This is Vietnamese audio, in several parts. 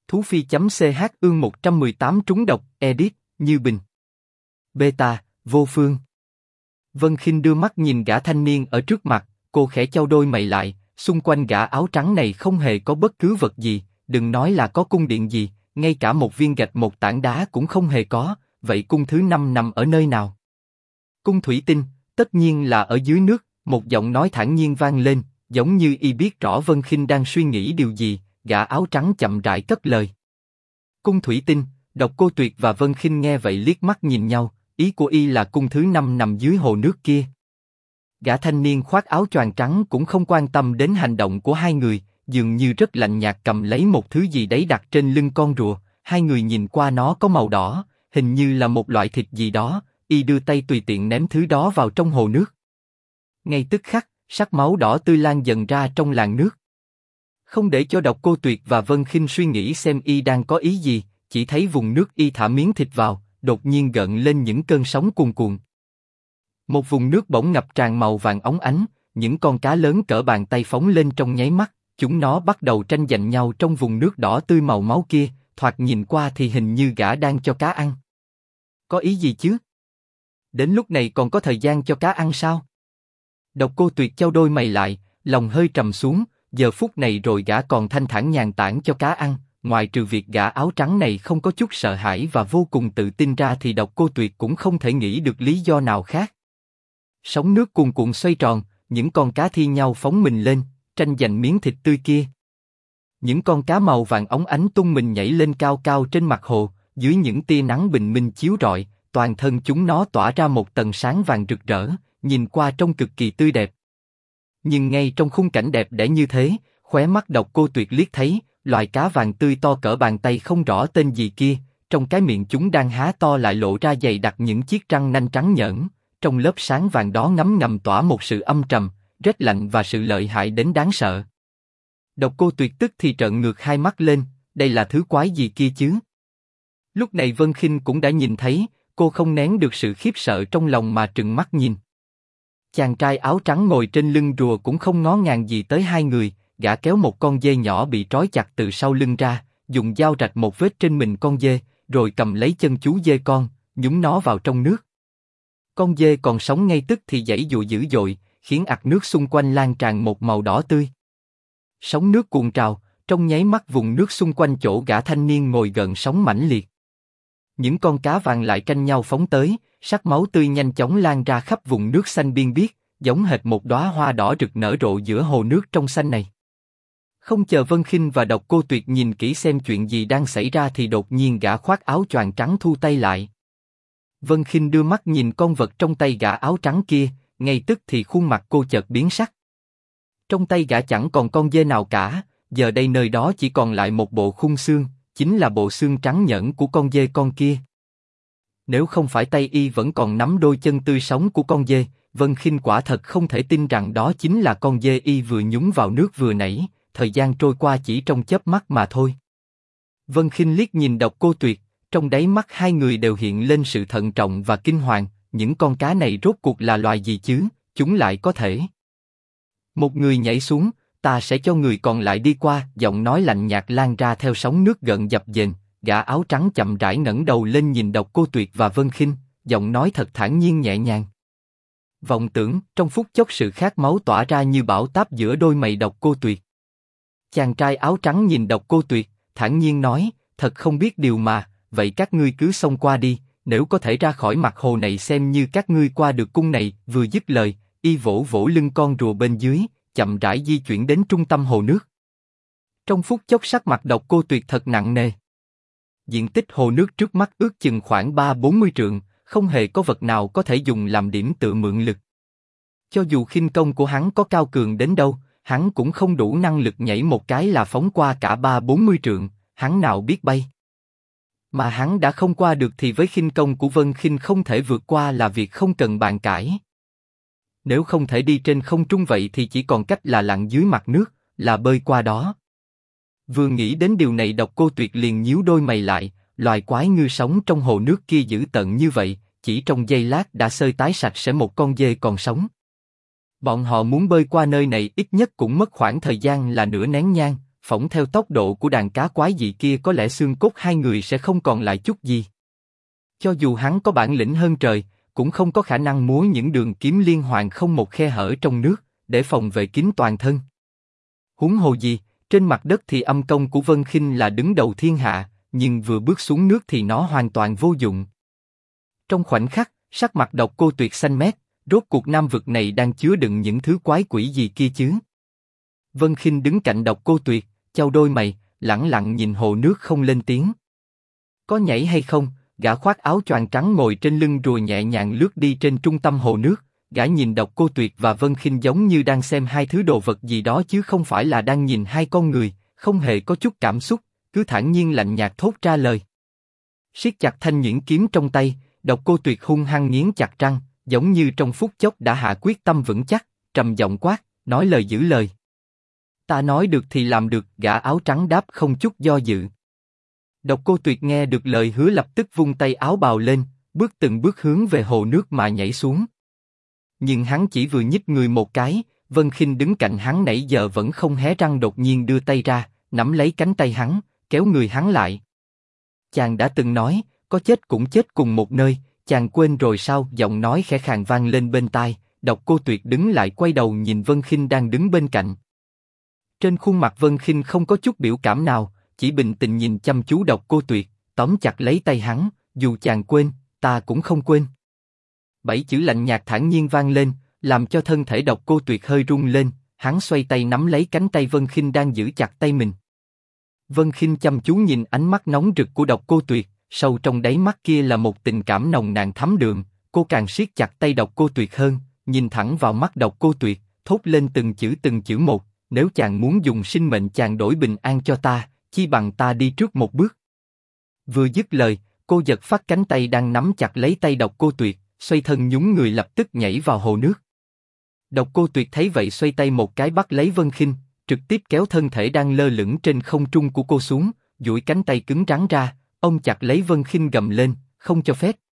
Thú Phi.ch ương 118 trúng độc, edit, Như Bình. Beta, vô phương. Vân Khinh đưa mắt nhìn gã thanh niên ở trước mặt, cô khẽ chau đôi mày lại, xung quanh gã áo trắng này không hề có bất cứ vật gì, đừng nói là có cung điện gì, ngay cả một viên gạch một tảng đá cũng không hề có, vậy cung thứ 5 nằm ở nơi nào? Cung thủy tinh, tất nhiên là ở dưới nước, một giọng nói thản nhiên vang lên, giống như y biết rõ Vân Khinh đang suy nghĩ điều gì, gã áo trắng chậm rãi cất lời. Cung thủy tinh, Độc Cô Tuyệt và Vân Khinh nghe vậy liếc mắt nhìn nhau, ý của y là cung thứ 5 nằm dưới hồ nước kia. Gã thanh niên khoác áo choàng trắng cũng không quan tâm đến hành động của hai người, dường như rất lạnh nhạt cầm lấy một thứ gì đấy đặt trên lưng con rùa, hai người nhìn qua nó có màu đỏ, hình như là một loại thịt gì đó, y đưa tay tùy tiện ném thứ đó vào trong hồ nước. Ngay tức khắc, sắc máu đỏ tươi lan dần ra trong làn nước. Không để cho Độc Cô Tuyệt và Vân Khinh suy nghĩ xem y đang có ý gì, chỉ thấy vùng nước y thả miếng thịt vào, đột nhiên gợn lên những cơn sóng cuồn cuộn. Một vùng nước bỗng ngập tràn màu vàng óng ánh, những con cá lớn cỡ bàn tay phóng lên trong nháy mắt, chúng nó bắt đầu tranh giành nhau trong vùng nước đỏ tươi màu máu kia, thoạt nhìn qua thì hình như gã đang cho cá ăn. Có ý gì chứ? Đến lúc này còn có thời gian cho cá ăn sao? Độc Cô Tuyệt chau đôi mày lại, lòng hơi trầm xuống, giờ phút này rồi gã còn thanh thản nhàn tản cho cá ăn, ngoài trừ việc gã áo trắng này không có chút sợ hãi và vô cùng tự tin ra thì Độc Cô Tuyệt cũng không thể nghĩ được lý do nào khác. Sóng nước cuồn cuộn xoay tròn, những con cá thi nhau phóng mình lên, tranh giành miếng thịt tươi kia. Những con cá màu vàng óng ánh tung mình nhảy lên cao cao trên mặt hồ, dưới những tia nắng bình minh chiếu rọi, toàn thân chúng nó tỏa ra một tầng sáng vàng rực rỡ, nhìn qua trông cực kỳ tươi đẹp. Nhưng ngay trong khung cảnh đẹp đẽ như thế, khóe mắt Độc Cô Tuyệt liếc thấy loài cá vàng tươi to cỡ bàn tay không rõ tên gì kia, trong cái miệng chúng đang há to lại lộ ra dày đặc những chiếc răng nanh trắng nhởn, trong lớp sáng vàng đó ngấm ngầm tỏa một sự âm trầm, rét lạnh và sự lợi hại đến đáng sợ. Độc Cô Tuyệt tức thì trợn ngược hai mắt lên, đây là thứ quái gì kia chứ? Lúc này Vân Khinh cũng đã nhìn thấy, cô không nén được sự khiếp sợ trong lòng mà trừng mắt nhìn. Chàng trai áo trắng ngồi trên lưng rùa cũng không ngó ngàng gì tới hai người, gã kéo một con dê nhỏ bị trói chặt từ sau lưng ra, dùng dao rạch một vết trên mình con dê, rồi cầm lấy chân chú dê con, nhúng nó vào trong nước. Con dê còn sống ngay tức thì giãy giụa dữ dội, khiến ạc nước xung quanh lan tràn một màu đỏ tươi. Sóng nước cuồn trào, trong nháy mắt vùng nước xung quanh chỗ gã thanh niên ngồi gợn sóng mãnh liệt. Những con cá vàng lại tranh nhau phóng tới, sắc máu tươi nhanh chóng lan ra khắp vùng nước xanh biên biếc, giống hệt một đóa hoa đỏ rực nở rộ giữa hồ nước trong xanh này. Không chờ Vân Khinh và Độc Cô Tuyệt nhìn kỹ xem chuyện gì đang xảy ra thì đột nhiên gã khoác áo choàng trắng thu tay lại. Vân Khinh đưa mắt nhìn con vật trong tay gã áo trắng kia, ngay tức thì khuôn mặt cô chợt biến sắc. Trong tay gã chẳng còn con dê nào cả, giờ đây nơi đó chỉ còn lại một bộ khung xương, chính là bộ xương trắng nhẫn của con dê con kia. Nếu không phải tay y vẫn còn nắm đôi chân tươi sống của con dê, Vân Khinh quả thật không thể tin rằng đó chính là con dê y vừa nhúng vào nước vừa nãy. Thời gian trôi qua chỉ trong chớp mắt mà thôi. Vân Khinh liếc nhìn Độc Cô Tuyệt, trong đáy mắt hai người đều hiện lên sự thận trọng và kinh hoàng. Những con cá này rốt cuộc là loài gì chứ? Chúng lại có thể. Một người nhảy xuống, ta sẽ cho người còn lại đi qua. Giọng nói lạnh nhạt lan ra theo sóng nước gợn dập dềnh. Gã áo trắng chậm rãi ngẩng đầu lên nhìn Độc Cô Tuyệt và Vân Khinh, giọng nói thật thản nhiên nhẹ nhàng. Vọng tưởng, trong phút chốc sự khát máu tỏa ra như bão táp giữa đôi mày Độc Cô Tuyệt. Chàng trai áo trắng nhìn Độc Cô Tuyệt, thản nhiên nói, thật không biết điều mà, vậy các ngươi cứ xông qua đi, nếu có thể ra khỏi mặt hồ này xem như các ngươi qua được cung này. Vừa dứt lời, y vỗ vỗ lưng con rùa bên dưới, chậm rãi di chuyển đến trung tâm hồ nước. Trong phút chốc sắc mặt Độc Cô Tuyệt thật nặng nề. Diện tích hồ nước trước mắt ước chừng khoảng 30-40 trượng, không hề có vật nào có thể dùng làm điểm tựa mượn lực. Cho dù khinh công của hắn có cao cường đến đâu, hắn cũng không đủ năng lực nhảy một cái là phóng qua cả 30-40 trượng, hắn nào biết bay. Mà hắn đã không qua được thì với khinh công của Vân Khinh không thể vượt qua là việc không cần bàn cãi. Nếu không thể đi trên không trung vậy thì chỉ còn cách là lặn dưới mặt nước, là bơi qua đó. Vừa nghĩ đến điều này Độc Cô Tuyệt liền nhíu đôi mày lại, loài quái ngư sống trong hồ nước kia dữ tợn như vậy, chỉ trong giây lát đã xơi tái sạch sẽ một con dê còn sống. Bọn họ muốn bơi qua nơi này ít nhất cũng mất khoảng thời gian là nửa nén nhang, phỏng theo tốc độ của đàn cá quái dị kia có lẽ xương cốt hai người sẽ không còn lại chút gì. Cho dù hắn có bản lĩnh hơn trời, cũng không có khả năng múa những đường kiếm liên hoàn không một khe hở trong nước, để phòng vệ kín toàn thân. Huống hồ gì, trên mặt đất thì âm công của Vân Khinh là đứng đầu thiên hạ, nhưng vừa bước xuống nước thì nó hoàn toàn vô dụng. Trong khoảnh khắc, sắc mặt Độc Cô Tuyệt xanh mét, rốt cuộc nam vực này đang chứa đựng những thứ quái quỷ gì kia chứ? Vân Khinh đứng cạnh Độc Cô Tuyệt, chau đôi mày, lẳng lặng nhìn hồ nước không lên tiếng. Có nhảy hay không? Gã khoác áo choàng trắng ngồi trên lưng rùa nhẹ nhàng lướt đi trên trung tâm hồ nước. Gã nhìn Độc Cô Tuyệt và Vân Khinh giống như đang xem hai thứ đồ vật gì đó chứ không phải là đang nhìn hai con người, không hề có chút cảm xúc, cứ thản nhiên lạnh nhạt thốt ra lời. Siết chặt thanh nhuyễn kiếm trong tay, Độc Cô Tuyệt hung hăng nghiến chặt răng, giống như trong phút chốc đã hạ quyết tâm vững chắc, trầm giọng quát, nói lời giữ lời. Ta nói được thì làm được, gã áo trắng đáp không chút do dự. Độc Cô Tuyệt nghe được lời hứa lập tức vung tay áo bào lên, bước từng bước hướng về hồ nước mà nhảy xuống. Nhưng hắn chỉ vừa nhích người một cái, Vân Khinh đứng cạnh hắn nãy giờ vẫn không hé răng đột nhiên đưa tay ra, nắm lấy cánh tay hắn, kéo người hắn lại. Chàng đã từng nói, có chết cũng chết cùng một nơi, chàng quên rồi sao? Giọng nói khẽ khàng vang lên bên tai. Độc Cô Tuyệt đứng lại quay đầu nhìn Vân Khinh đang đứng bên cạnh. Trên khuôn mặt Vân Khinh không có chút biểu cảm nào, chỉ bình tĩnh nhìn chăm chú Độc Cô Tuyệt, tóm chặt lấy tay hắn, dù chàng quên, ta cũng không quên. 7 chữ lạnh nhạt thản nhiên vang lên, làm cho thân thể Độc Cô Tuyệt hơi rung lên, hắn xoay tay nắm lấy cánh tay Vân Khinh đang giữ chặt tay mình. Vân Khinh chăm chú nhìn ánh mắt nóng rực của Độc Cô Tuyệt, sâu trong đáy mắt kia là một tình cảm nồng nàn thắm đượm, cô càng siết chặt tay Độc Cô Tuyệt hơn, nhìn thẳng vào mắt Độc Cô Tuyệt, thốt lên từng chữ một, nếu chàng muốn dùng sinh mệnh chàng đổi bình an cho ta, chi bằng ta đi trước một bước. Vừa dứt lời, cô giật phắt cánh tay đang nắm chặt lấy tay Độc Cô Tuyệt, xoay thân nhún người lập tức nhảy vào hồ nước. Độc Cô Tuyệt thấy vậy xoay tay một cái bắt lấy Vân Khinh, trực tiếp kéo thân thể đang lơ lửng trên không trung của cô xuống, duỗi cánh tay cứng rắn ra, ôm chặt lấy Vân Khinh gầm lên, không cho phép.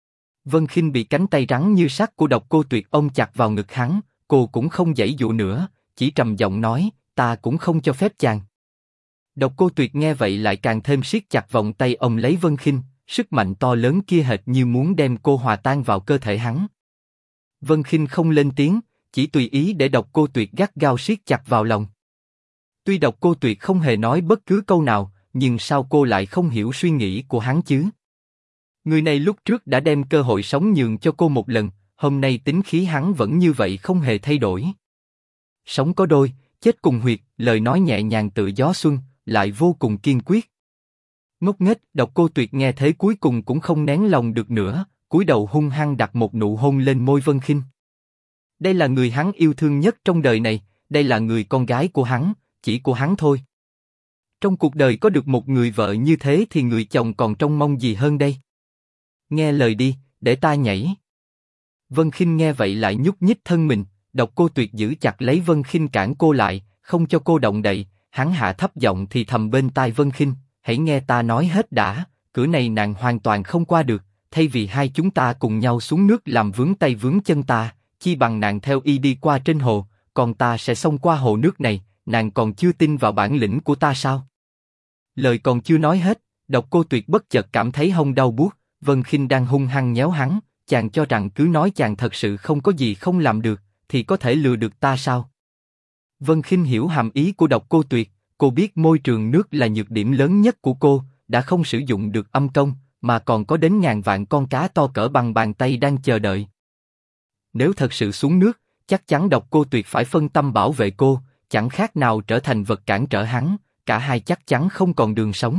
Vân Khinh bị cánh tay rắn như sắt của Độc Cô Tuyệt ôm chặt vào ngực hắn, cô cũng không giãy dụa nữa, chỉ trầm giọng nói, ta cũng không cho phép chàng. Độc Cô Tuyệt nghe vậy lại càng thêm siết chặt vòng tay ôm lấy Vân Khinh, sức mạnh to lớn kia hệt như muốn đem cô hòa tan vào cơ thể hắn. Vân Khinh không lên tiếng, chỉ tùy ý để Độc Cô Tuyệt gắt gao siết chặt vào lòng. Tuy Độc Cô Tuyệt không hề nói bất cứ câu nào, nhưng sao cô lại không hiểu suy nghĩ của hắn chứ? Người này lúc trước đã đem cơ hội sống nhường cho cô một lần, hôm nay tính khí hắn vẫn như vậy không hề thay đổi. Sống có đôi, chết cùng huyệt, lời nói nhẹ nhàng tựa gió xuân, lại vô cùng kiên quyết. Ngốc nghếch, Độc Cô Tuyệt nghe thế cuối cùng cũng không nén lòng được nữa, cúi đầu hung hăng đặt một nụ hôn lên môi Vân Khinh. Đây là người hắn yêu thương nhất trong đời này, đây là người con gái của hắn, chỉ của hắn thôi. Trong cuộc đời có được một người vợ như thế thì người chồng còn trông mong gì hơn đây? Nghe lời đi, để ta nhảy. Vân Khinh nghe vậy lại nhúc nhích thân mình, Độc Cô Tuyệt giữ chặt lấy Vân Khinh cản cô lại, không cho cô động đậy. Hắn hạ thấp giọng thì thầm bên tai Vân Khinh, hãy nghe ta nói hết đã, cửa này nàng hoàn toàn không qua được, thay vì hai chúng ta cùng nhau xuống nước làm vướng tay vướng chân ta, chi bằng nàng theo y đi qua trên hồ, còn ta sẽ xông qua hồ nước này, nàng còn chưa tin vào bản lĩnh của ta sao? Lời còn chưa nói hết, Độc Cô Tuyệt bất chợt cảm thấy hông đau buốt, Vân Khinh đang hung hăng nhéo hắn, chàng cho rằng cứ nói chàng thật sự không có gì không làm được, thì có thể lừa được ta sao? Vân Khinh hiểu hàm ý của Độc Cô Tuyệt, cô biết môi trường nước là nhược điểm lớn nhất của cô, đã không sử dụng được âm công, mà còn có đến ngàn vạn con cá to cỡ bằng bàn tay đang chờ đợi. Nếu thật sự xuống nước, chắc chắn Độc Cô Tuyệt phải phân tâm bảo vệ cô, chẳng khác nào trở thành vật cản trở hắn, cả hai chắc chắn không còn đường sống.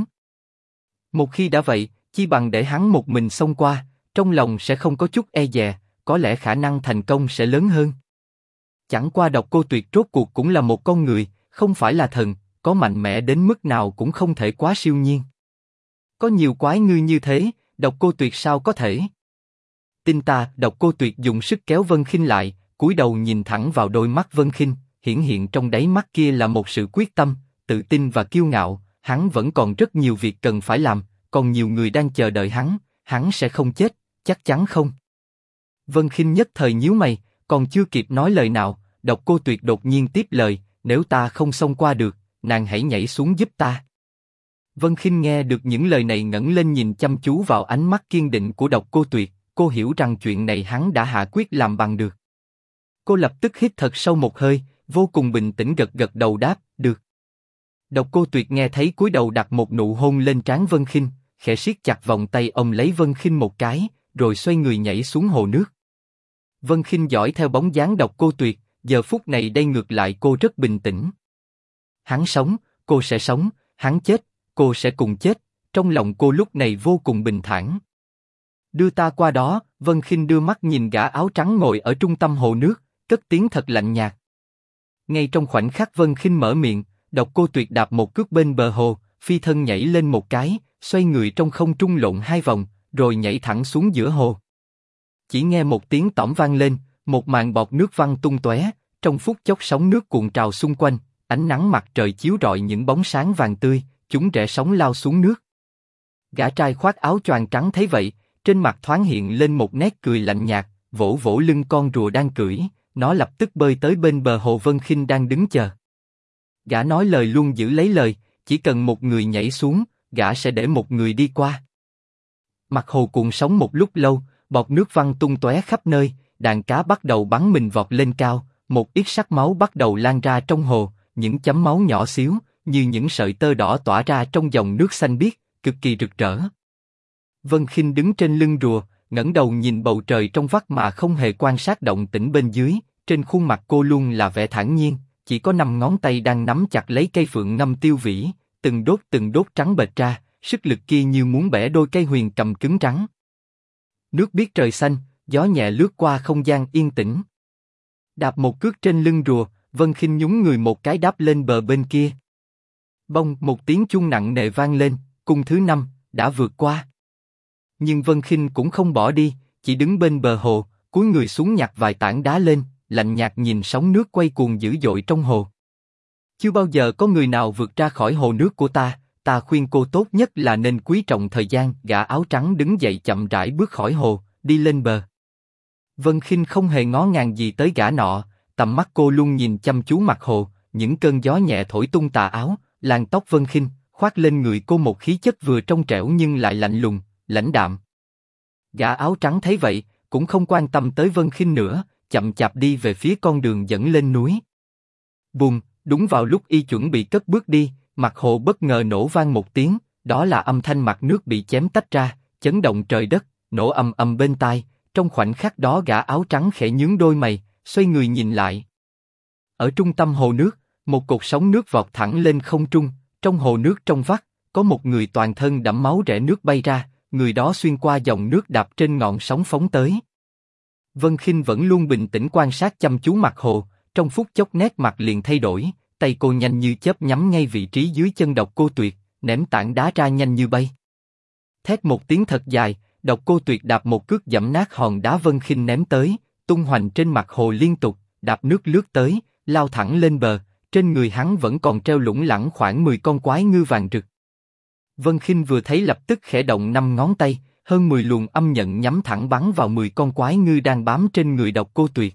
Một khi đã vậy, chi bằng để hắn một mình xông qua, trong lòng sẽ không có chút e dè, có lẽ khả năng thành công sẽ lớn hơn. Chẳng qua Độc Cô Tuyệt rốt cuộc cũng là một con người, không phải là thần, có mạnh mẽ đến mức nào cũng không thể quá siêu nhiên. Có nhiều quái ngư như thế, Độc Cô Tuyệt sao có thể? Tin ta, Độc Cô Tuyệt dùng sức kéo Vân Khinh lại, cúi đầu nhìn thẳng vào đôi mắt Vân Khinh, hiển hiện trong đáy mắt kia là một sự quyết tâm, tự tin và kiêu ngạo. Hắn vẫn còn rất nhiều việc cần phải làm, còn nhiều người đang chờ đợi hắn sẽ không chết, chắc chắn không. Vân Khinh nhất thời nhíu mày, còn chưa kịp nói lời nào, Độc Cô Tuyệt đột nhiên tiếp lời, nếu ta không xông qua được, nàng hãy nhảy xuống giúp ta. Vân Khinh nghe được những lời này ngẩng lên nhìn chăm chú vào ánh mắt kiên định của Độc Cô Tuyệt, cô hiểu rằng chuyện này hắn đã hạ quyết làm bằng được. Cô lập tức hít thật sâu một hơi, vô cùng bình tĩnh gật gật đầu đáp, được. Độc Cô Tuyệt nghe thấy cúi đầu đặt một nụ hôn lên trán Vân Khinh, khẽ siết chặt vòng tay ôm lấy Vân Khinh một cái, rồi xoay người nhảy xuống hồ nước. Vân Khinh dõi theo bóng dáng Độc Cô Tuyệt, giờ phút này đây ngược lại cô rất bình tĩnh. Hắn sống, cô sẽ sống, hắn chết, cô sẽ cùng chết, trong lòng cô lúc này vô cùng bình thản. Đưa ta qua đó, Vân Khinh đưa mắt nhìn gã áo trắng ngồi ở trung tâm hồ nước, cất tiếng thật lạnh nhạt. Ngay trong khoảnh khắc Vân Khinh mở miệng, Độc Cô Tuyệt đạp một cước bên bờ hồ, phi thân nhảy lên một cái, xoay người trong không trung lộn 2 vòng, rồi nhảy thẳng xuống giữa hồ. Chỉ nghe một tiếng tỏm vang lên, một màn bọt nước văng tung tóe, trong phút chốc sóng nước cuộn trào xung quanh, ánh nắng mặt trời chiếu rọi những bóng sáng vàng tươi, chúng rẽ sóng lao xuống nước. Gã trai khoác áo choàng trắng thấy vậy, trên mặt thoáng hiện lên một nét cười lạnh nhạt, vỗ vỗ lưng con rùa đang cưỡi, nó lập tức bơi tới bên bờ hồ Vân Khinh đang đứng chờ. Gã nói lời luôn giữ lấy lời, chỉ cần một người nhảy xuống, gã sẽ để một người đi qua. Mặt hồ cuộn sóng một lúc lâu, bọt nước văng tung tóe khắp nơi, đàn cá bắt đầu bắn mình vọt lên cao, một ít sắc máu bắt đầu lan ra trong hồ, những chấm máu nhỏ xíu, như những sợi tơ đỏ tỏa ra trong dòng nước xanh biếc, cực kỳ rực rỡ. Vân Khinh đứng trên lưng rùa, ngẩng đầu nhìn bầu trời trong vắt mà không hề quan sát động tĩnh bên dưới, trên khuôn mặt cô luôn là vẻ thản nhiên, chỉ có 5 ngón tay đang nắm chặt lấy cây phượng ngâm tiêu vĩ, từng đốt trắng bệt ra, sức lực kia như muốn bẻ đôi cây huyền cầm cứng rắn. Nước biếc trời xanh, gió nhẹ lướt qua không gian yên tĩnh. Đạp một cước trên lưng rùa, Vân Khinh nhún người một cái đáp lên bờ bên kia. Bông, một tiếng chuông nặng nề vang lên, cung thứ 5 đã vượt qua. Nhưng Vân Khinh cũng không bỏ đi, chỉ đứng bên bờ hồ, cúi người xuống nhặt vài tảng đá lên, lạnh nhạt nhìn sóng nước quay cuồng dữ dội trong hồ. Chưa bao giờ có người nào vượt ra khỏi hồ nước của ta, ta khuyên cô tốt nhất là nên quý trọng thời gian. Gã áo trắng đứng dậy chậm rãi bước khỏi hồ, đi lên bờ. Vân Khinh không hề ngó ngàng gì tới gã nọ, tầm mắt cô luôn nhìn chăm chú mặt hồ, những cơn gió nhẹ thổi tung tà áo, làn tóc Vân Khinh khoác lên người cô một khí chất vừa trong trẻo nhưng lại lạnh lùng, lãnh đạm. Gã áo trắng thấy vậy, cũng không quan tâm tới Vân Khinh nữa, chậm chạp đi về phía con đường dẫn lên núi. Bùm, đúng vào lúc y chuẩn bị cất bước đi, mặt hồ bất ngờ nổ vang một tiếng, đó là âm thanh mặt nước bị chém tách ra, chấn động trời đất, nổ ầm ầm bên tai. Trong khoảnh khắc đó gã áo trắng khẽ nhướng đôi mày, xoay người nhìn lại. Ở trung tâm hồ nước, một cột sóng nước vọt thẳng lên không trung, trong hồ nước trong vắt, có một người toàn thân đẫm máu rẽ nước bay ra, người đó xuyên qua dòng nước đạp trên ngọn sóng phóng tới. Vân Khinh vẫn luôn bình tĩnh quan sát chăm chú mặt hồ, trong phút chốc nét mặt liền thay đổi, tay cô nhanh như chớp nhắm ngay vị trí dưới chân Độc Cô Tuyệt, ném tảng đá ra nhanh như bay. Thét một tiếng thật dài, Độc Cô Tuyệt đạp một cước giẫm nát hòn đá Vân Khinh ném tới, tung hoành trên mặt hồ liên tục, đạp nước lướt tới, lao thẳng lên bờ. Trên người hắn vẫn còn treo lủng lẳng khoảng 10 con quái ngư vàng rực. Vân Khinh vừa thấy lập tức khẽ động 5 ngón tay, hơn 10 luồng âm nhận nhắm thẳng bắn vào 10 con quái ngư đang bám trên người Độc Cô Tuyệt.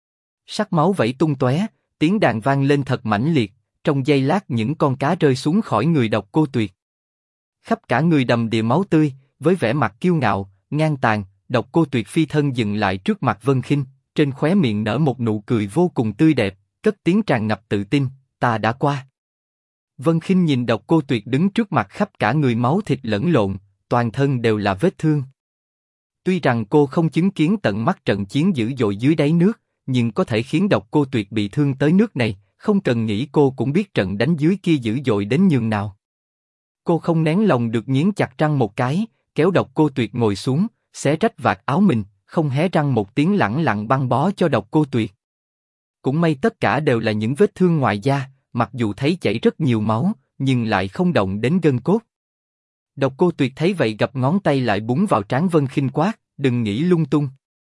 Sắc máu vẩy tung tóe, tiếng đàn vang lên thật mãnh liệt, trong giây lát những con cá rơi xuống khỏi người Độc Cô Tuyệt. Khắp cả người đầm đìa máu tươi, với vẻ mặt kiêu ngạo, ngang tàn, Độc Cô Tuyệt phi thân dừng lại trước mặt Vân Khinh, trên khóe miệng nở một nụ cười vô cùng tươi đẹp, cất tiếng tràn ngập tự tin, ta đã qua. Vân Khinh nhìn Độc Cô Tuyệt đứng trước mặt khắp cả người máu thịt lẫn lộn, toàn thân đều là vết thương. Tuy rằng cô không chứng kiến tận mắt trận chiến dữ dội dưới đáy nước, nhưng có thể khiến Độc Cô Tuyệt bị thương tới nước này, không cần nghĩ cô cũng biết trận đánh dưới kia dữ dội đến nhường nào. Cô không nén lòng được nghiến chặt răng một cái, kéo Độc Cô Tuyệt ngồi xuống, xé rách vạt áo mình, không hé răng một tiếng lẳng lặng băng bó cho Độc Cô Tuyệt. Cũng may tất cả đều là những vết thương ngoài da, mặc dù thấy chảy rất nhiều máu, nhưng lại không động đến gân cốt. Độc Cô Tuyệt thấy vậy gập ngón tay lại búng vào trán Vân Khinh quát, đừng nghĩ lung tung.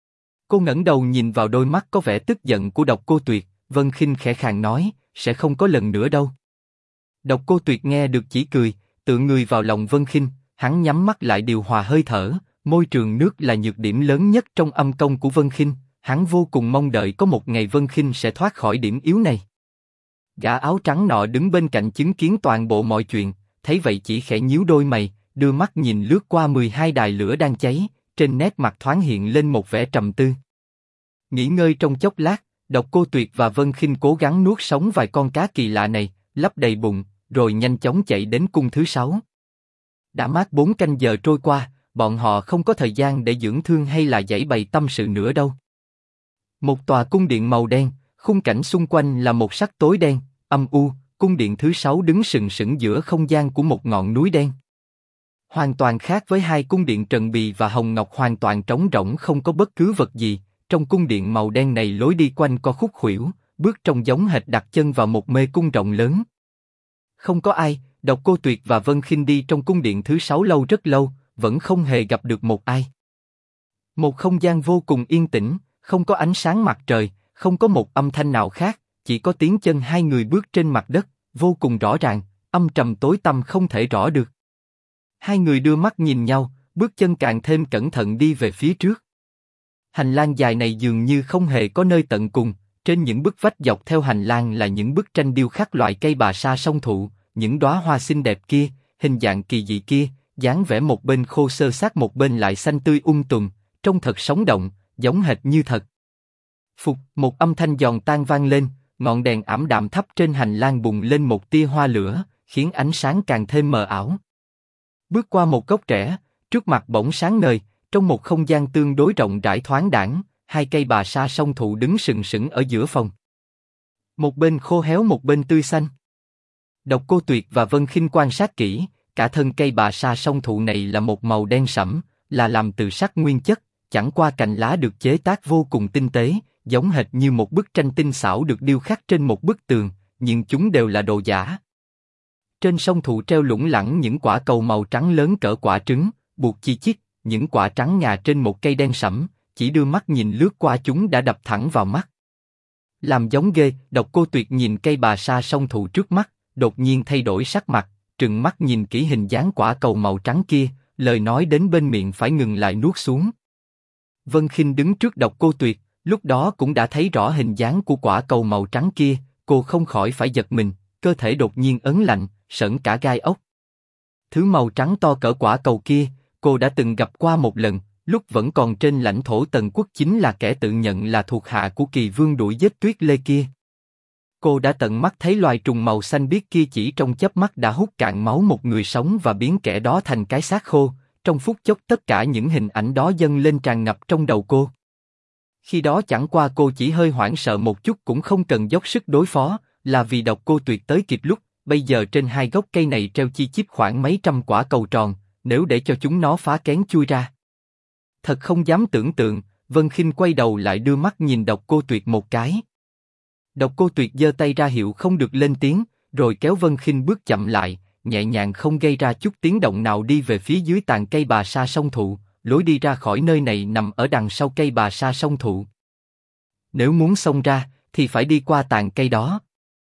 Cô ngẩng đầu nhìn vào đôi mắt có vẻ tức giận của Độc Cô Tuyệt, Vân Khinh khẽ khàng nói, sẽ không có lần nữa đâu. Độc Cô Tuyệt nghe được chỉ cười, tựa người vào lòng Vân Khinh, hắn nhắm mắt lại điều hòa hơi thở, môi trường nước là nhược điểm lớn nhất trong âm công của Vân Khinh, hắn vô cùng mong đợi có một ngày Vân Khinh sẽ thoát khỏi điểm yếu này. Gã áo trắng nọ đứng bên cạnh chứng kiến toàn bộ mọi chuyện, thấy vậy chỉ khẽ nhíu đôi mày, đưa mắt nhìn lướt qua 12 đài lửa đang cháy, trên nét mặt thoáng hiện lên một vẻ trầm tư. Nghỉ ngơi trong chốc lát, Độc Cô Tuyệt và Vân Khinh cố gắng nuốt sống vài con cá kỳ lạ này, lấp đầy bụng, rồi nhanh chóng chạy đến cung thứ 6. Đã mát 4 canh giờ trôi qua, bọn họ không có thời gian để dưỡng thương hay là giãy bày tâm sự nữa đâu. Một tòa cung điện màu đen, khung cảnh xung quanh là một sắc tối đen, âm u, cung điện thứ 6 đứng sừng sững giữa không gian của một ngọn núi đen. Hoàn toàn khác với hai cung điện Trần Bì và Hồng Ngọc hoàn toàn trống rỗng không có bất cứ vật gì, trong cung điện màu đen này lối đi quanh co khúc khuỷu, bước trông giống hệt đặt chân vào một mê cung rộng lớn. Không có ai, Độc Cô Tuyệt và Vân Khinh đi trong cung điện thứ 6 lâu rất lâu, vẫn không hề gặp được một ai. Một không gian vô cùng yên tĩnh, không có ánh sáng mặt trời, không có một âm thanh nào khác, chỉ có tiếng chân hai người bước trên mặt đất, vô cùng rõ ràng, âm trầm tối tăm không thể rõ được. Hai người đưa mắt nhìn nhau, bước chân càng thêm cẩn thận đi về phía trước. Hành lang dài này dường như không hề có nơi tận cùng, trên những bức vách dọc theo hành lang là những bức tranh điêu khắc loại cây bà sa song thụ, những đóa hoa xinh đẹp kia, hình dạng kỳ dị kia, dáng vẻ một bên khô xơ xác một bên lại xanh tươi tùng, trông thật sống động, giống hệt như thật. Phục, một âm thanh giòn tan vang lên, ngọn đèn ảm đạm thấp trên hành lang bùng lên một tia hoa lửa, khiến ánh sáng càng thêm mờ ảo. Bước qua một góc rẽ, trước mặt bỗng sáng ngời, trong một không gian tương đối rộng rãi thoáng đãng, hai cây bà sa song thụ đứng sừng sững ở giữa phòng. Một bên khô héo một bên tươi xanh. Độc Cô Tuyệt và Vân Khinh quan sát kỹ, cả thân cây bà sa song thụ này là một màu đen sẫm, là làm từ sắt nguyên chất, chẳng qua cành lá được chế tác vô cùng tinh tế, giống hệt như một bức tranh tinh xảo được điêu khắc trên một bức tường, nhưng chúng đều là đồ giả. Trên song thụ treo lủng lẳng những quả cầu màu trắng lớn cỡ quả trứng, buộc chi chít, những quả trắng ngà trên một cây đen sẫm, chỉ đưa mắt nhìn lướt qua chúng đã đập thẳng vào mắt. Làm giống ghê, Độc Cô Tuyệt nhìn cây bà sa song thụ trước mắt, đột nhiên thay đổi sắc mặt, trừng mắt nhìn kỹ hình dáng quả cầu màu trắng kia, lời nói đến bên miệng phải ngừng lại nuốt xuống. Vân Khinh đứng trước Độc Cô Tuyệt, lúc đó cũng đã thấy rõ hình dáng của quả cầu màu trắng kia, cô không khỏi phải giật mình, cơ thể đột nhiên ấn lạnh, sởn cả gai ốc. Thứ màu trắng to cỡ quả cầu kia, cô đã từng gặp qua một lần, lúc vẫn còn trên lãnh thổ Tần Quốc, chính là kẻ tự nhận là thuộc hạ của Kỳ Vương đuổi giết Tuyết Lê kia. Cô đã tận mắt thấy loài trùng màu xanh biếc kia chỉ trong chớp mắt đã hút cạn máu một người sống và biến kẻ đó thành cái xác khô. Trong phút chốc tất cả những hình ảnh đó dâng lên tràn ngập trong đầu cô. Khi đó chẳng qua cô chỉ hơi hoảng sợ một chút cũng không cần dốc sức đối phó, là vì Độc Cô Tuyệt tới kịp lúc. Bây giờ trên hai gốc cây này treo chi chít khoảng mấy trăm quả cầu tròn, nếu để cho chúng nó phá kén chui ra. Thật không dám tưởng tượng. Vân Khinh quay đầu lại đưa mắt nhìn Độc Cô Tuyệt một cái. Độc Cô Tuyệt giơ tay ra hiệu không được lên tiếng, rồi kéo Vân Khinh bước chậm lại, nhẹ nhàng không gây ra chút tiếng động nào đi về phía dưới tàn cây bà sa song thụ. Lối đi ra khỏi nơi này nằm ở đằng sau cây bà sa song thụ. Nếu muốn xông ra, thì phải đi qua tàn cây đó.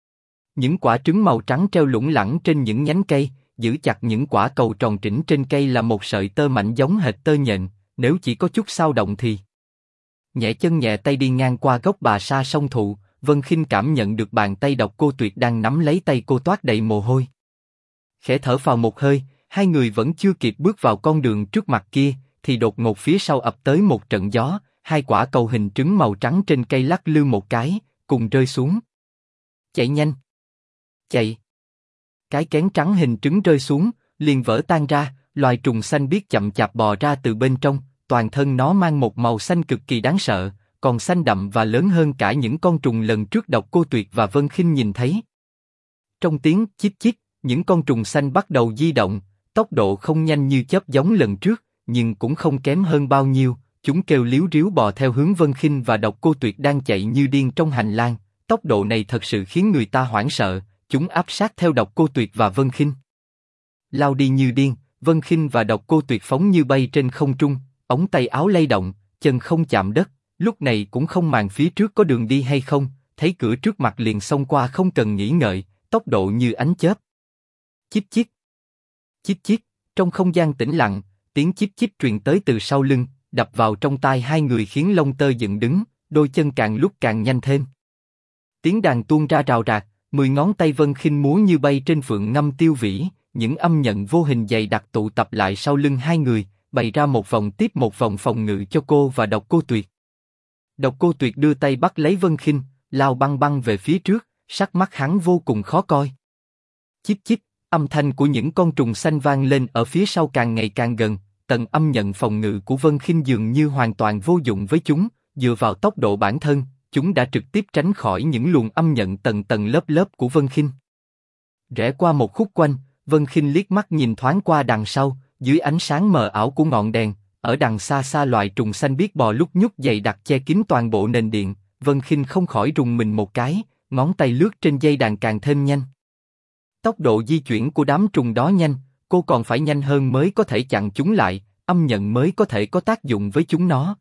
Những quả trứng màu trắng treo lủng lẳng trên những nhánh cây, giữ chặt những quả cầu tròn trĩnh trên cây là một sợi tơ mảnh giống hệt tơ nhện. Nếu chỉ có chút xao động thì nhẹ chân nhẹ tay đi ngang qua gốc bà sa song thụ, Vân Khinh cảm nhận được bàn tay Độc Cô Tuyệt đang nắm lấy tay cô toát đầy mồ hôi. Khẽ thở phào một hơi, hai người vẫn chưa kịp bước vào con đường trước mặt kia, thì đột ngột phía sau ập tới một trận gió, hai quả cầu hình trứng màu trắng trên cây lắc lư một cái, cùng rơi xuống. Chạy nhanh! Chạy! Cái kén trắng hình trứng rơi xuống, liền vỡ tan ra, loài trùng xanh biếc chậm chạp bò ra từ bên trong, toàn thân nó mang một màu xanh cực kỳ đáng sợ, còn xanh đậm và lớn hơn cả những con trùng lần trước Độc Cô Tuyệt và Vân Khinh nhìn thấy. Trong tiếng chít chít, những con trùng xanh bắt đầu di động, tốc độ không nhanh như chớp giống lần trước, nhưng cũng không kém hơn bao nhiêu. Chúng kêu líu ríu bò theo hướng Vân Khinh và Độc Cô Tuyệt đang chạy như điên trong hành lang. Tốc độ này thật sự khiến người ta hoảng sợ. Chúng áp sát theo Độc Cô Tuyệt và Vân Khinh, lao đi như điên. Vân Khinh và Độc Cô Tuyệt phóng như bay trên không trung, ống tay áo lay động, chân không chạm đất. Lúc này cũng không màng phía trước có đường đi hay không, thấy cửa trước mặt liền xông qua không cần nghĩ ngợi, tốc độ như ánh chớp. Chíp chít, chíp chít. Trong không gian tĩnh lặng, tiếng chíp chít truyền tới từ sau lưng, đập vào trong tai hai người khiến lông tơ dựng đứng, đôi chân càng lúc càng nhanh thêm. Tiếng đàn tuôn ra rào rạc, 10 ngón tay Vân Khinh múa như bay trên phượng ngâm tiêu vĩ, những âm nhận vô hình dày đặc tụ tập lại sau lưng hai người, bày ra một vòng tiếp một vòng phòng ngự cho cô và Độc Cô Tuyệt. Độc Cô Tuyệt đưa tay bắt lấy Vân Khinh, lao băng băng về phía trước, sắc mắt hắn vô cùng khó coi. Chíp chíp, âm thanh của những con trùng xanh vang lên ở phía sau càng ngày càng gần, tầng âm nhận phòng ngự của Vân Khinh dường như hoàn toàn vô dụng với chúng, dựa vào tốc độ bản thân, chúng đã trực tiếp tránh khỏi những luồng âm nhận tầng tầng lớp lớp của Vân Khinh. Rẽ qua một khúc quanh, Vân Khinh liếc mắt nhìn thoáng qua đằng sau, dưới ánh sáng mờ ảo của ngọn đèn, ở đằng xa xa loài trùng xanh biết bò lúc nhúc dày đặc che kín toàn bộ nền điện, Vân Khinh không khỏi rùng mình một cái, ngón tay lướt trên dây đàn càng thêm nhanh. Tốc độ di chuyển của đám trùng đó nhanh, cô còn phải nhanh hơn mới có thể chặn chúng lại, âm nhận mới có thể có tác dụng với chúng nó.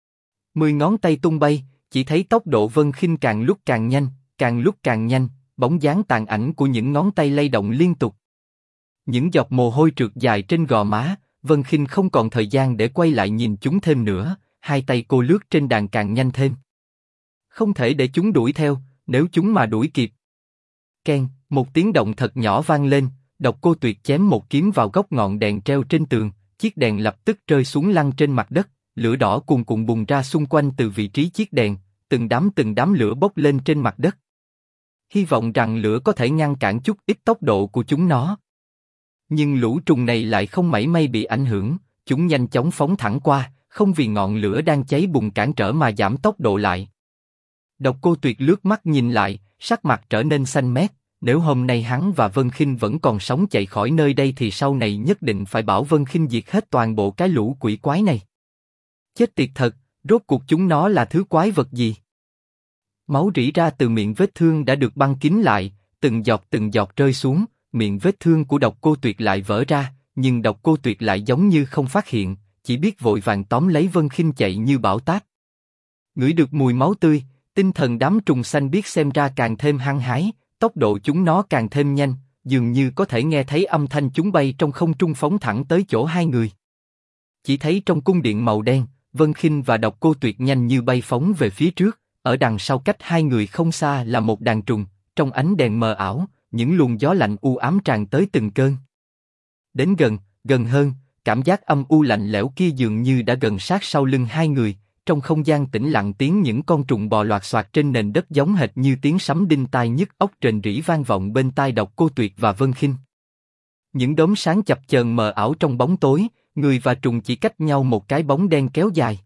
10 ngón tay tung bay, chỉ thấy tốc độ Vân Khinh càng lúc càng nhanh, càng lúc càng nhanh, bóng dáng tàn ảnh của những ngón tay lay động liên tục. Những giọt mồ hôi trượt dài trên gò má, Vân Khinh không còn thời gian để quay lại nhìn chúng thêm nữa, hai tay cô lướt trên đàn càng nhanh thêm. Không thể để chúng đuổi theo, nếu chúng mà đuổi kịp. Keng, một tiếng động thật nhỏ vang lên, Độc Cô Tuyệt chém một kiếm vào góc ngọn đèn treo trên tường, chiếc đèn lập tức rơi xuống lăn trên mặt đất, lửa đỏ cuồn cuộn bùng ra xung quanh từ vị trí chiếc đèn, từng đám lửa bốc lên trên mặt đất. Hy vọng rằng lửa có thể ngăn cản chút ít tốc độ của chúng nó. Nhưng lũ trùng này lại không mảy may bị ảnh hưởng, chúng nhanh chóng phóng thẳng qua, không vì ngọn lửa đang cháy bùng cản trở mà giảm tốc độ lại. Độc Cô Tuyệt lướt mắt nhìn lại, sắc mặt trở nên xanh mét. Nếu hôm nay hắn và Vân Khinh vẫn còn sống chạy khỏi nơi đây thì sau này nhất định phải bảo Vân Khinh diệt hết toàn bộ cái lũ quỷ quái này. Chết tiệt thật, rốt cuộc chúng nó là thứ quái vật gì? Máu rỉ ra từ miệng vết thương đã được băng kín lại, từng giọt rơi xuống, miệng vết thương của Độc Cô Tuyệt lại vỡ ra, nhưng Độc Cô Tuyệt lại giống như không phát hiện, chỉ biết vội vàng tóm lấy Vân Khinh chạy như bão táp. Ngửi được mùi máu tươi, tinh thần đám trùng xanh biết xem ra càng thêm hăng hái, tốc độ chúng nó càng thêm nhanh, dường như có thể nghe thấy âm thanh chúng bay trong không trung phóng thẳng tới chỗ hai người. Chỉ thấy trong cung điện màu đen, Vân Khinh và Độc Cô Tuyệt nhanh như bay phóng về phía trước, ở đằng sau cách hai người không xa là một đàn trùng, trong ánh đèn mờ ảo, những luồng gió lạnh u ám tràn tới từng cơn. Đến gần hơn, cảm giác âm u lạnh lẽo kia dường như đã gần sát sau lưng hai người. Trong không gian tĩnh lặng tiếng những con trùng bò loạt xoạt trên nền đất giống hệt như tiếng sấm đinh tai nhức óc rền rĩ vang vọng bên tai Độc Cô Tuyệt và Vân Khinh. Những đốm sáng chập chờn mờ ảo trong bóng tối, người và trùng chỉ cách nhau một cái bóng đen kéo dài.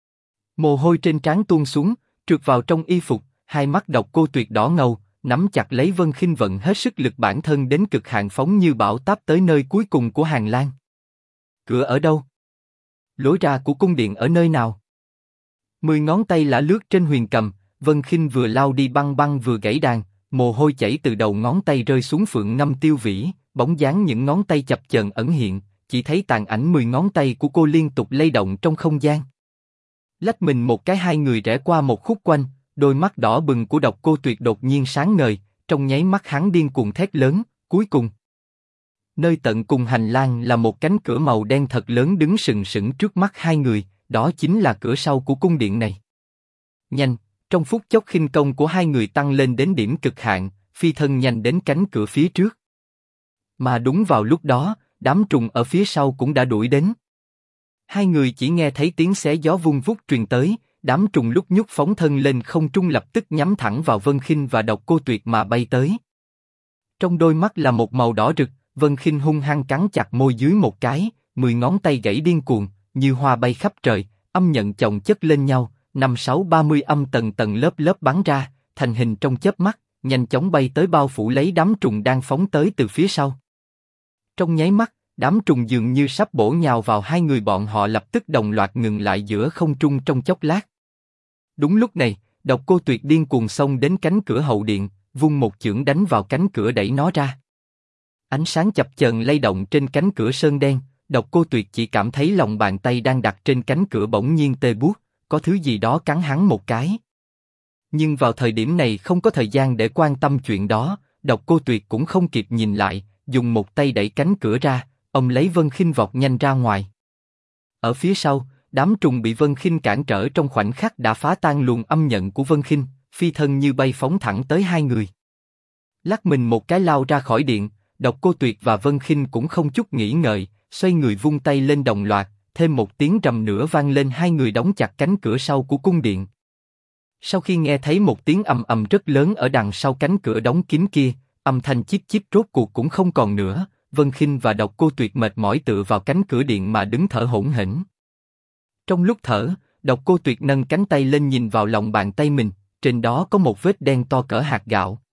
Mồ hôi trên trán tuôn xuống, trượt vào trong y phục, hai mắt Độc Cô Tuyệt đỏ ngầu, nắm chặt lấy Vân Khinh vận hết sức lực bản thân đến cực hạn phóng như bão táp tới nơi cuối cùng của hàng lang. Cửa ở đâu? Lối ra của cung điện ở nơi nào? 10 ngón tay lả lướt trên huyền cầm, Vân Khinh vừa lao đi băng băng vừa gãy đàn, mồ hôi chảy từ đầu ngón tay rơi xuống phượng ngâm tiêu vĩ, bóng dáng những ngón tay chập chờn ẩn hiện, chỉ thấy tàn ảnh 10 ngón tay của cô liên tục lay động trong không gian. Lách mình một cái hai người rẽ qua một khúc quanh, đôi mắt đỏ bừng của Độc Cô Tuyệt đột nhiên sáng ngời, trong nháy mắt hắn điên cuồng thét lớn, cuối cùng. Nơi tận cùng hành lang là một cánh cửa màu đen thật lớn đứng sừng sững trước mắt hai người. Đó chính là cửa sau của cung điện này. Nhanh, trong phút chốc khinh công của hai người tăng lên đến điểm cực hạn, phi thân nhanh đến cánh cửa phía trước. Mà đúng vào lúc đó, đám trùng ở phía sau cũng đã đuổi đến. Hai người chỉ nghe thấy tiếng xé gió vun vút truyền tới, đám trùng lúc nhúc phóng thân lên không trung lập tức nhắm thẳng vào Vân Khinh và Độc Cô Tuyệt mà bay tới. Trong đôi mắt là một màu đỏ rực, Vân Khinh hung hăng cắn chặt môi dưới một cái, 10 ngón tay gãy điên cuồng. Như hoa bay khắp trời, âm nhận chồng chất lên nhau, 5-6-30 âm tầng tầng lớp lớp bắn ra, thành hình trong chớp mắt, nhanh chóng bay tới bao phủ lấy đám trùng đang phóng tới từ phía sau. Trong nháy mắt, đám trùng dường như sắp bổ nhào vào hai người bọn họ lập tức đồng loạt ngừng lại giữa không trung trong chốc lát. Đúng lúc này, Độc Cô Tuyệt điên cuồng xông đến cánh cửa hậu điện, vung một chưởng đánh vào cánh cửa đẩy nó ra. Ánh sáng chập chờn lay động trên cánh cửa sơn đen. Độc Cô Tuyệt chỉ cảm thấy lòng bàn tay đang đặt trên cánh cửa bỗng nhiên tê buốt, có thứ gì đó cắn hắn một cái. Nhưng vào thời điểm này không có thời gian để quan tâm chuyện đó, Độc Cô Tuyệt cũng không kịp nhìn lại, dùng một tay đẩy cánh cửa ra, ông lấy Vân Khinh vọt nhanh ra ngoài. Ở phía sau, đám trùng bị Vân Khinh cản trở trong khoảnh khắc đã phá tan luồng âm nhận của Vân Khinh, phi thân như bay phóng thẳng tới hai người. Lắc mình một cái lao ra khỏi điện, Độc Cô Tuyệt và Vân Khinh cũng không chút nghĩ ngợi, xoay người vung tay lên đồng loạt, thêm một tiếng rầm nữa vang lên, hai người đóng chặt cánh cửa sau của cung điện. Sau khi nghe thấy một tiếng ầm ầm rất lớn ở đằng sau cánh cửa đóng kín kia, âm thanh chíp chíp rốt cuộc cũng không còn nữa, Vân Khinh và Độc Cô Tuyệt mệt mỏi tựa vào cánh cửa điện mà đứng thở hổn hển. Trong lúc thở, Độc Cô Tuyệt nâng cánh tay lên nhìn vào lòng bàn tay mình, trên đó có một vết đen to cỡ hạt gạo.